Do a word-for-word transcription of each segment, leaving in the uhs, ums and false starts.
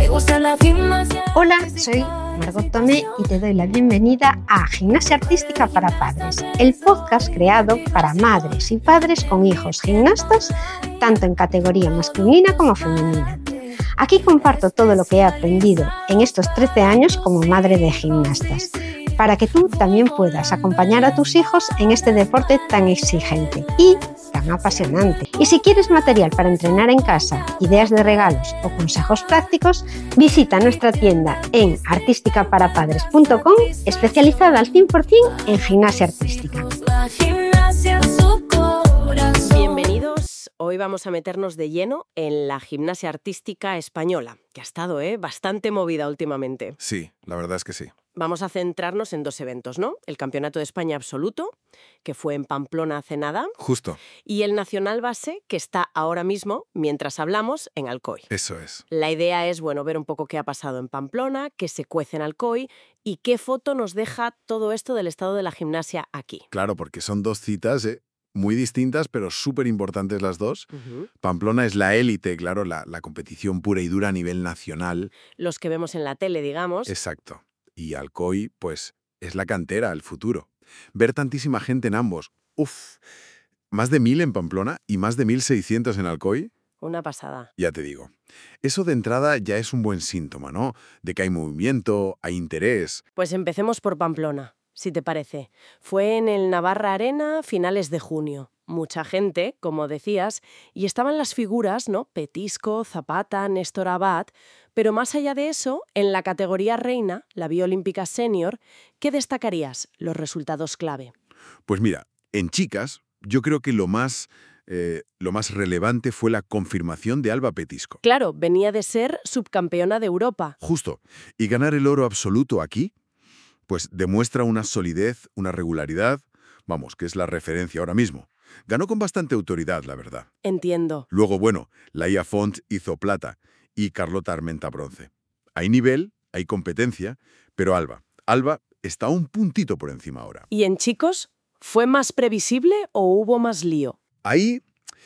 Me gusta la gimnasia. Hola, soy Margot Tomé y te doy la bienvenida a Gimnasia Artística para Padres, el podcast creado para madres y padres con hijos gimnastas, tanto en categoría masculina como femenina. Aquí comparto todo lo que he aprendido en estos trece años como madre de gimnastas, para que tú también puedas acompañar a tus hijos en este deporte tan exigente y tan apasionante. Y si quieres material para entrenar en casa, ideas de regalos o consejos prácticos, visita nuestra tienda en artística para padres punto com, especializada al cien por cien en gimnasia artística. La gimnasia en su corazón. Bienvenidos. Hoy vamos a meternos de lleno en la gimnasia artística española, que ha estado ¿eh? bastante movida últimamente. Sí, la verdad es que sí. Vamos a centrarnos en dos eventos, ¿no? El Campeonato de España Absoluto, que fue en Pamplona hace nada, Justo, y el Nacional Base, que está ahora mismo, mientras hablamos, en Alcoy. eso es. La idea es, bueno, ver un poco qué ha pasado en Pamplona, qué se cuece en Alcoy y qué foto nos deja todo esto del estado de la gimnasia aquí. Claro, porque son dos citas eh, muy distintas, pero súper importantes las dos. Ujú. Pamplona es la élite, claro, la, la competición pura y dura a nivel nacional. Los que vemos en la tele, digamos. Exacto. Y Alcoy, pues, es la cantera, el futuro. Ver tantísima gente en ambos. Uf, más de mil en Pamplona y más de mil seiscientos en Alcoy. Una pasada. Ya te digo. Eso de entrada ya es un buen síntoma, ¿no? De que hay movimiento, hay interés. Pues empecemos por Pamplona, si te parece. Fue en el Navarra Arena, finales de junio. Mucha gente, como decías, y estaban las figuras, ¿no? Petisco, Zapata, Néstor Abad. Pero más allá de eso, en la categoría reina, la vía olímpica senior, ¿qué destacarías los resultados clave? Pues mira, en chicas, yo creo que lo más, eh, lo más relevante fue la confirmación de Alba Petisco. Claro, venía de ser subcampeona de Europa. Justo. Y ganar el oro absoluto aquí, pues demuestra una solidez, una regularidad, vamos, que es la referencia ahora mismo. Ganó con bastante autoridad, la verdad. Entiendo. Luego, bueno, Laia Font hizo plata y Carlota Armenta bronce. Hay nivel, hay competencia, pero Alba, Alba está un puntito por encima ahora. ¿Y en chicos? ¿Fue más previsible o hubo más lío? Ahí,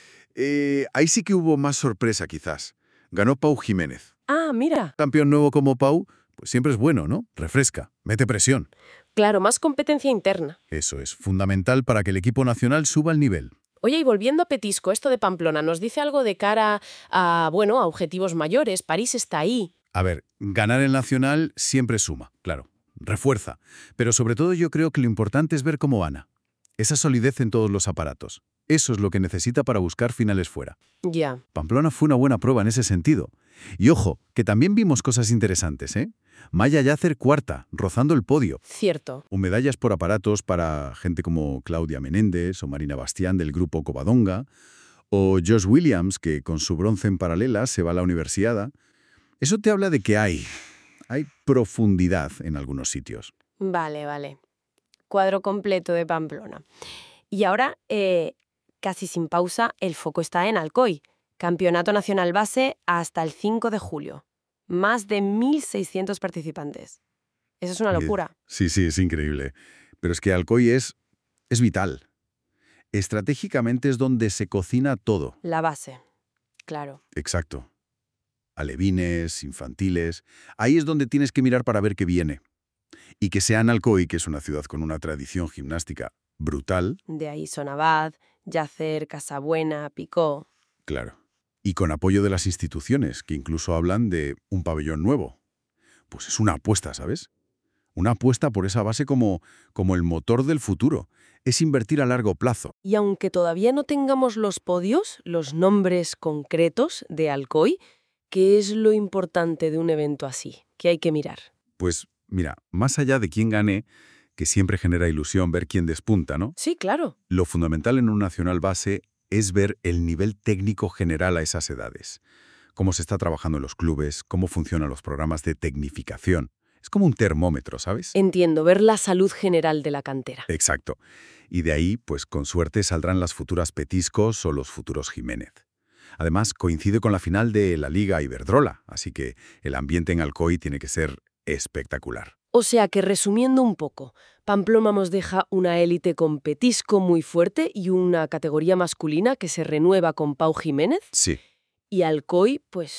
eh, ahí sí que hubo más sorpresa quizás. Ganó Pau Jiménez. Ah, mira. Campeón nuevo como Pau, pues siempre es bueno, ¿no? Refresca, mete presión. Claro, más competencia interna. Eso es fundamental para que el equipo nacional suba el nivel. Oye, y volviendo a Petisco, esto de Pamplona, ¿nos dice algo de cara a, bueno, a objetivos mayores? París está ahí. A ver, ganar el nacional siempre suma, claro, refuerza. Pero sobre todo yo creo que lo importante es ver cómo gana. Esa solidez en todos los aparatos. Eso es lo que necesita para buscar finales fuera. Ya. Pamplona fue una buena prueba en ese sentido. Y ojo, que también vimos cosas interesantes, ¿eh? Maya Yacer cuarta, rozando el podio. Cierto. O medallas por aparatos para gente como Claudia Menéndez o Marina Bastián del grupo Covadonga, o Josh Williams, que con su bronce en paralela se va a la universidad. Eso te habla de que hay, hay profundidad en algunos sitios. Vale, vale. Cuadro completo de Pamplona. Y ahora, eh, casi sin pausa, el foco está en Alcoy. Campeonato Nacional Base hasta el cinco de julio. Más de mil seiscientos participantes. Eso es una locura. Sí, sí, es increíble. Pero es que Alcoy es, es vital. Estratégicamente es donde se cocina todo. La base. Claro. Exacto. Alevines, infantiles. Ahí es donde tienes que mirar para ver qué viene. Y que sea en Alcoy, que es una ciudad con una tradición gimnástica brutal. De ahí son Abad, Yacer, Casabuena, Picó. Claro. Y con apoyo de las instituciones, que incluso hablan de un pabellón nuevo. Pues es una apuesta, ¿sabes? Una apuesta por esa base como, como el motor del futuro. Es invertir a largo plazo. Y aunque todavía no tengamos los podios, los nombres concretos de Alcoy, ¿qué es lo importante de un evento así? ¿Qué hay que mirar? Pues mira, más allá de quién gane, que siempre genera ilusión ver quién despunta, ¿no? Sí, claro. Lo fundamental en un nacional base es ver el nivel técnico general a esas edades. Cómo se está trabajando en los clubes, cómo funcionan los programas de tecnificación. Es como un termómetro, ¿sabes? Entiendo, ver la salud general de la cantera. Exacto. Y de ahí, pues con suerte saldrán las futuras Petiscos o los futuros Jiménez. Además, coincide con la final de la Liga Iberdrola, así que el ambiente en Alcoy tiene que ser espectacular. O sea que, resumiendo un poco, Pamplona nos deja una élite con Petisco muy fuerte y una categoría masculina que se renueva con Pau Jiménez. Sí. Y Alcoy, pues,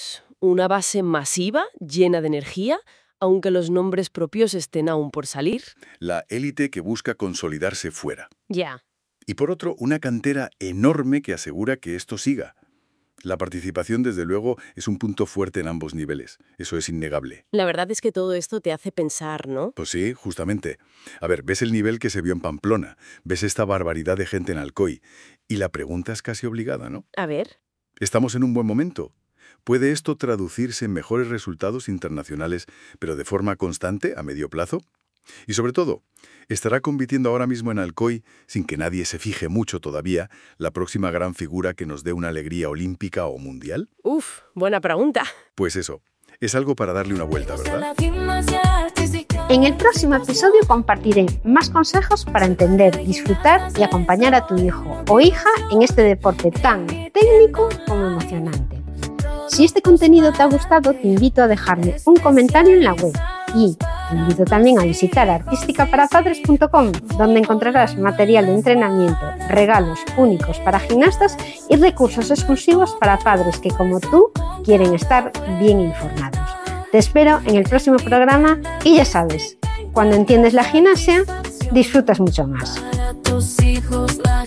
una base masiva, llena de energía, aunque los nombres propios estén aún por salir. La élite que busca consolidarse fuera. Ya. Y por otro, una cantera enorme que asegura que esto siga. La participación, desde luego, es un punto fuerte en ambos niveles. Eso es innegable. La verdad es que todo esto te hace pensar, ¿no? Pues sí, justamente. A ver, ves el nivel que se vio en Pamplona, ves esta barbaridad de gente en Alcoy, y la pregunta es casi obligada, ¿no? A ver. ¿Estamos en un buen momento? ¿Puede esto traducirse en mejores resultados internacionales, pero de forma constante, a medio plazo? Y sobre todo, ¿estará compitiendo ahora mismo en Alcoy, sin que nadie se fije mucho todavía, la próxima gran figura que nos dé una alegría olímpica o mundial? Uf, buena pregunta. Pues eso, es algo para darle una vuelta, ¿verdad? En el próximo episodio compartiré más consejos para entender, disfrutar y acompañar a tu hijo o hija en este deporte tan técnico como emocionante. Si este contenido te ha gustado, te invito a dejarme un comentario en la web y te invito también a visitar artística para padres punto com, donde encontrarás material de entrenamiento, regalos únicos para gimnastas y recursos exclusivos para padres que, como tú, quieren estar bien informados. Te espero en el próximo programa y ya sabes, cuando entiendes la gimnasia, disfrutas mucho más. Para tus hijos, la